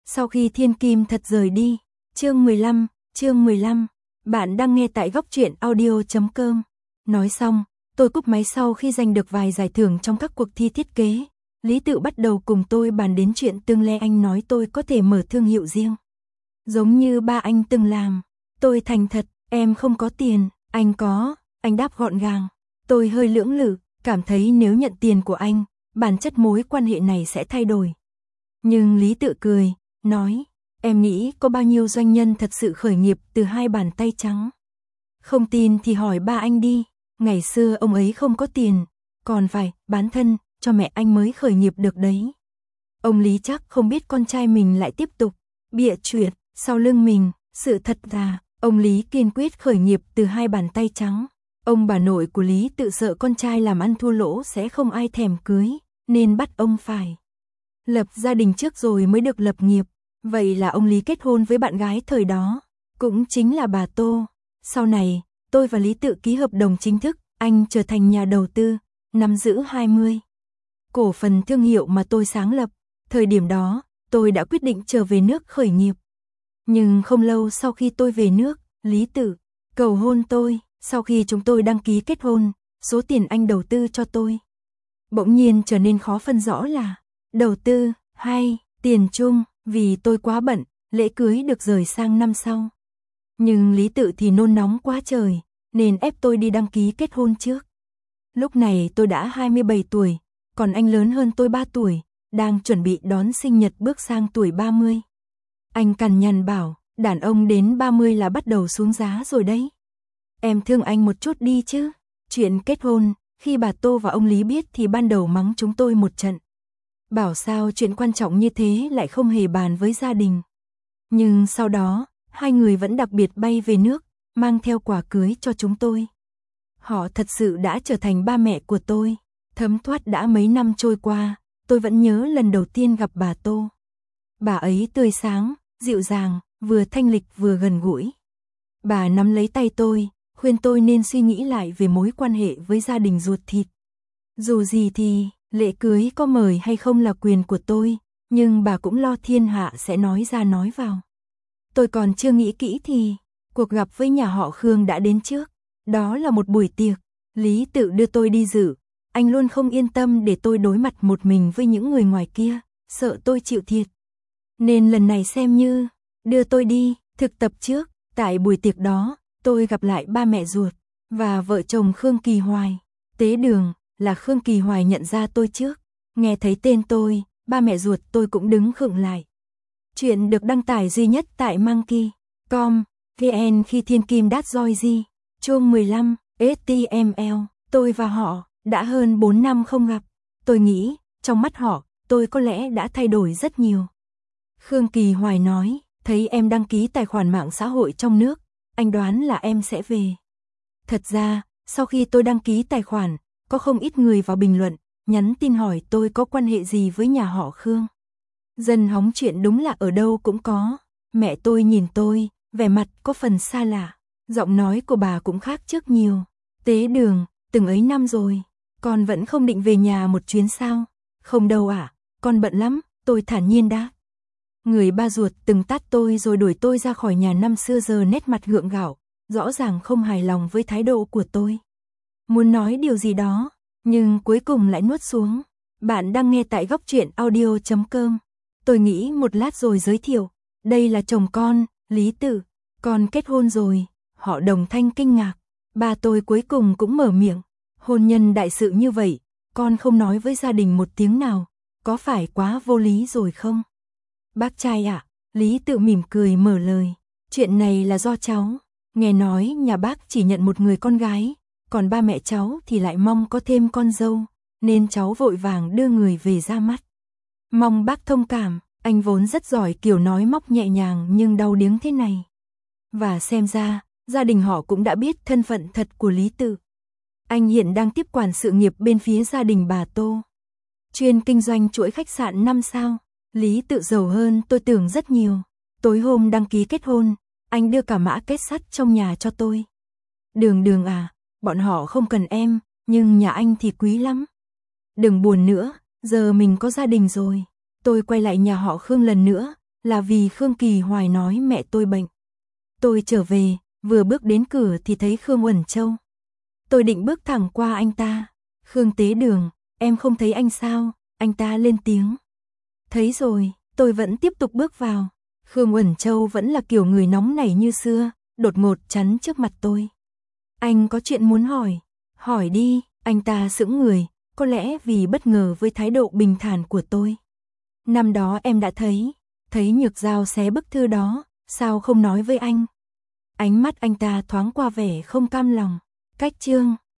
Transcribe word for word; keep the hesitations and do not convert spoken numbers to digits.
Sau khi Thiên Kim thật rời đi. Chương mười lăm, chương mười lăm. Bạn đang nghe tại góc truyện audio chấm com. Nói xong, tôi cúp máy sau khi giành được vài giải thưởng trong các cuộc thi thiết kế. Lý Tự bắt đầu cùng tôi bàn đến chuyện tương lai. Anh nói tôi có thể mở thương hiệu riêng, giống như ba anh từng làm. Tôi thành thật, em không có tiền. Anh có. Anh đáp gọn gàng. Tôi hơi lưỡng lự, cảm thấy nếu nhận tiền của anh, bản chất mối quan hệ này sẽ thay đổi. Nhưng Lý Tự cười, nói, em nghĩ có bao nhiêu doanh nhân thật sự khởi nghiệp từ hai bàn tay trắng? Không tin thì hỏi ba anh đi. Ngày xưa ông ấy không có tiền, còn phải bán thân cho mẹ anh mới khởi nghiệp được đấy. Ông Lý chắc không biết con trai mình lại tiếp tục bịa chuyện sau lưng mình. Sự thật là ông Lý kiên quyết khởi nghiệp từ hai bàn tay trắng. Ông bà nội của Lý Tự sợ con trai làm ăn thua lỗ sẽ không ai thèm cưới, nên bắt ông phải lập gia đình trước rồi mới được lập nghiệp. Vậy là ông Lý kết hôn với bạn gái thời đó, cũng chính là bà Tô. Sau này, tôi và Lý Tự ký hợp đồng chính thức, anh trở thành nhà đầu tư, nắm giữ hai mươi cổ phần thương hiệu mà tôi sáng lập. Thời điểm đó, tôi đã quyết định trở về nước khởi nghiệp. Nhưng không lâu sau khi tôi về nước, Lý Tự cầu hôn tôi. Sau khi chúng tôi đăng ký kết hôn, số tiền anh đầu tư cho tôi bỗng nhiên trở nên khó phân rõ là đầu tư hay tiền chung. Vì tôi quá bận, lễ cưới được rời sang năm sau. Nhưng Lý Tự thì nôn nóng quá trời, nên ép tôi đi đăng ký kết hôn trước. Lúc này tôi đã hai mươi bảy tuổi, còn anh lớn hơn tôi ba tuổi, đang chuẩn bị đón sinh nhật bước sang tuổi ba mươi. Anh cằn nhằn bảo, đàn ông đến ba mươi là bắt đầu xuống giá rồi đấy. Em thương anh một chút đi chứ. Chuyện kết hôn, khi bà Tô và ông Lý biết thì ban đầu mắng chúng tôi một trận. Bảo sao chuyện quan trọng như thế lại không hề bàn với gia đình. Nhưng sau đó, hai người vẫn đặc biệt bay về nước, mang theo quà cưới cho chúng tôi. Họ thật sự đã trở thành ba mẹ của tôi. Thấm thoát đã mấy năm trôi qua, tôi vẫn nhớ lần đầu tiên gặp bà Tô. Bà ấy tươi sáng, dịu dàng, vừa thanh lịch vừa gần gũi. Bà nắm lấy tay tôi, khuyên tôi nên suy nghĩ lại về mối quan hệ với gia đình ruột thịt. Dù gì thì, lễ cưới có mời hay không là quyền của tôi, nhưng bà cũng lo thiên hạ sẽ nói ra nói vào. Tôi còn chưa nghĩ kỹ thì, cuộc gặp với nhà họ Khương đã đến trước. Đó là một buổi tiệc, Lý Tự đưa tôi đi dự. Anh luôn không yên tâm để tôi đối mặt một mình với những người ngoài kia, sợ tôi chịu thiệt. Nên lần này xem như đưa tôi đi. Thực tập trước, tại buổi tiệc đó, tôi gặp lại ba mẹ ruột và vợ chồng Khương Kỳ Hoài. Tế đường là Khương Kỳ Hoài nhận ra tôi trước. Nghe thấy tên tôi, ba mẹ ruột tôi cũng đứng khựng lại. Chuyện được đăng tải duy nhất tại Monkey chấm com vn khi Thiên Kim đát roi di. Chương mười lăm, ếch ti em eo. Tôi và họ đã hơn bốn năm không gặp. Tôi nghĩ, trong mắt họ, tôi có lẽ đã thay đổi rất nhiều. Khương Kỳ Hoài nói, thấy em đăng ký tài khoản mạng xã hội trong nước, anh đoán là em sẽ về. Thật ra, sau khi tôi đăng ký tài khoản, có không ít người vào bình luận, nhắn tin hỏi tôi có quan hệ gì với nhà họ Khương. Dân hóng chuyện đúng là ở đâu cũng có. Mẹ tôi nhìn tôi, vẻ mặt có phần xa lạ. Giọng nói của bà cũng khác trước nhiều. Tế đường, từng ấy năm rồi, con vẫn không định về nhà một chuyến sao? Không đâu ạ, à, con bận lắm, tôi thản nhiên đáp. Người ba ruột từng tát tôi rồi đuổi tôi ra khỏi nhà năm xưa giờ nét mặt gượng gạo, rõ ràng không hài lòng với thái độ của tôi. Muốn nói điều gì đó, nhưng cuối cùng lại nuốt xuống. Bạn đang nghe tại góc truyện audio chấm com. Tôi nghĩ một lát rồi giới thiệu. Đây là chồng con, Lý Tự. Con kết hôn rồi. Họ đồng thanh kinh ngạc. Ba tôi cuối cùng cũng mở miệng. Hôn nhân đại sự như vậy, con không nói với gia đình một tiếng nào. Có phải quá vô lý rồi không? Bác trai ạ, à, Lý Tự mỉm cười mở lời. Chuyện này là do cháu. Nghe nói nhà bác chỉ nhận một người con gái, còn ba mẹ cháu thì lại mong có thêm con dâu, nên cháu vội vàng đưa người về ra mắt. Mong bác thông cảm, anh vốn rất giỏi kiểu nói móc nhẹ nhàng nhưng đau điếng thế này. Và xem ra, gia đình họ cũng đã biết thân phận thật của Lý Tự. Anh hiện đang tiếp quản sự nghiệp bên phía gia đình bà Tô. Chuyên kinh doanh chuỗi khách sạn năm sao. Lý Tự giàu hơn tôi tưởng rất nhiều. Tối hôm đăng ký kết hôn, anh đưa cả mã kết sắt trong nhà cho tôi. Đường Đường à, bọn họ không cần em, nhưng nhà anh thì quý lắm. Đừng buồn nữa, giờ mình có gia đình rồi. Tôi quay lại nhà họ Khương lần nữa, là vì Khương Kỳ Hoài nói mẹ tôi bệnh. Tôi trở về, vừa bước đến cửa thì thấy Khương Uẩn Châu. Tôi định bước thẳng qua anh ta. Khương Tế Đường, em không thấy anh sao? Anh ta lên tiếng. Thấy rồi, tôi vẫn tiếp tục bước vào. Khương Uẩn Châu vẫn là kiểu người nóng nảy như xưa, đột ngột chắn trước mặt tôi. Anh có chuyện muốn hỏi? Hỏi đi, anh ta sững người, có lẽ vì bất ngờ với thái độ bình thản của tôi. Năm đó em đã thấy, thấy Nhược Giao xé bức thư đó, sao không nói với anh? Ánh mắt anh ta thoáng qua vẻ không cam lòng. Cách chương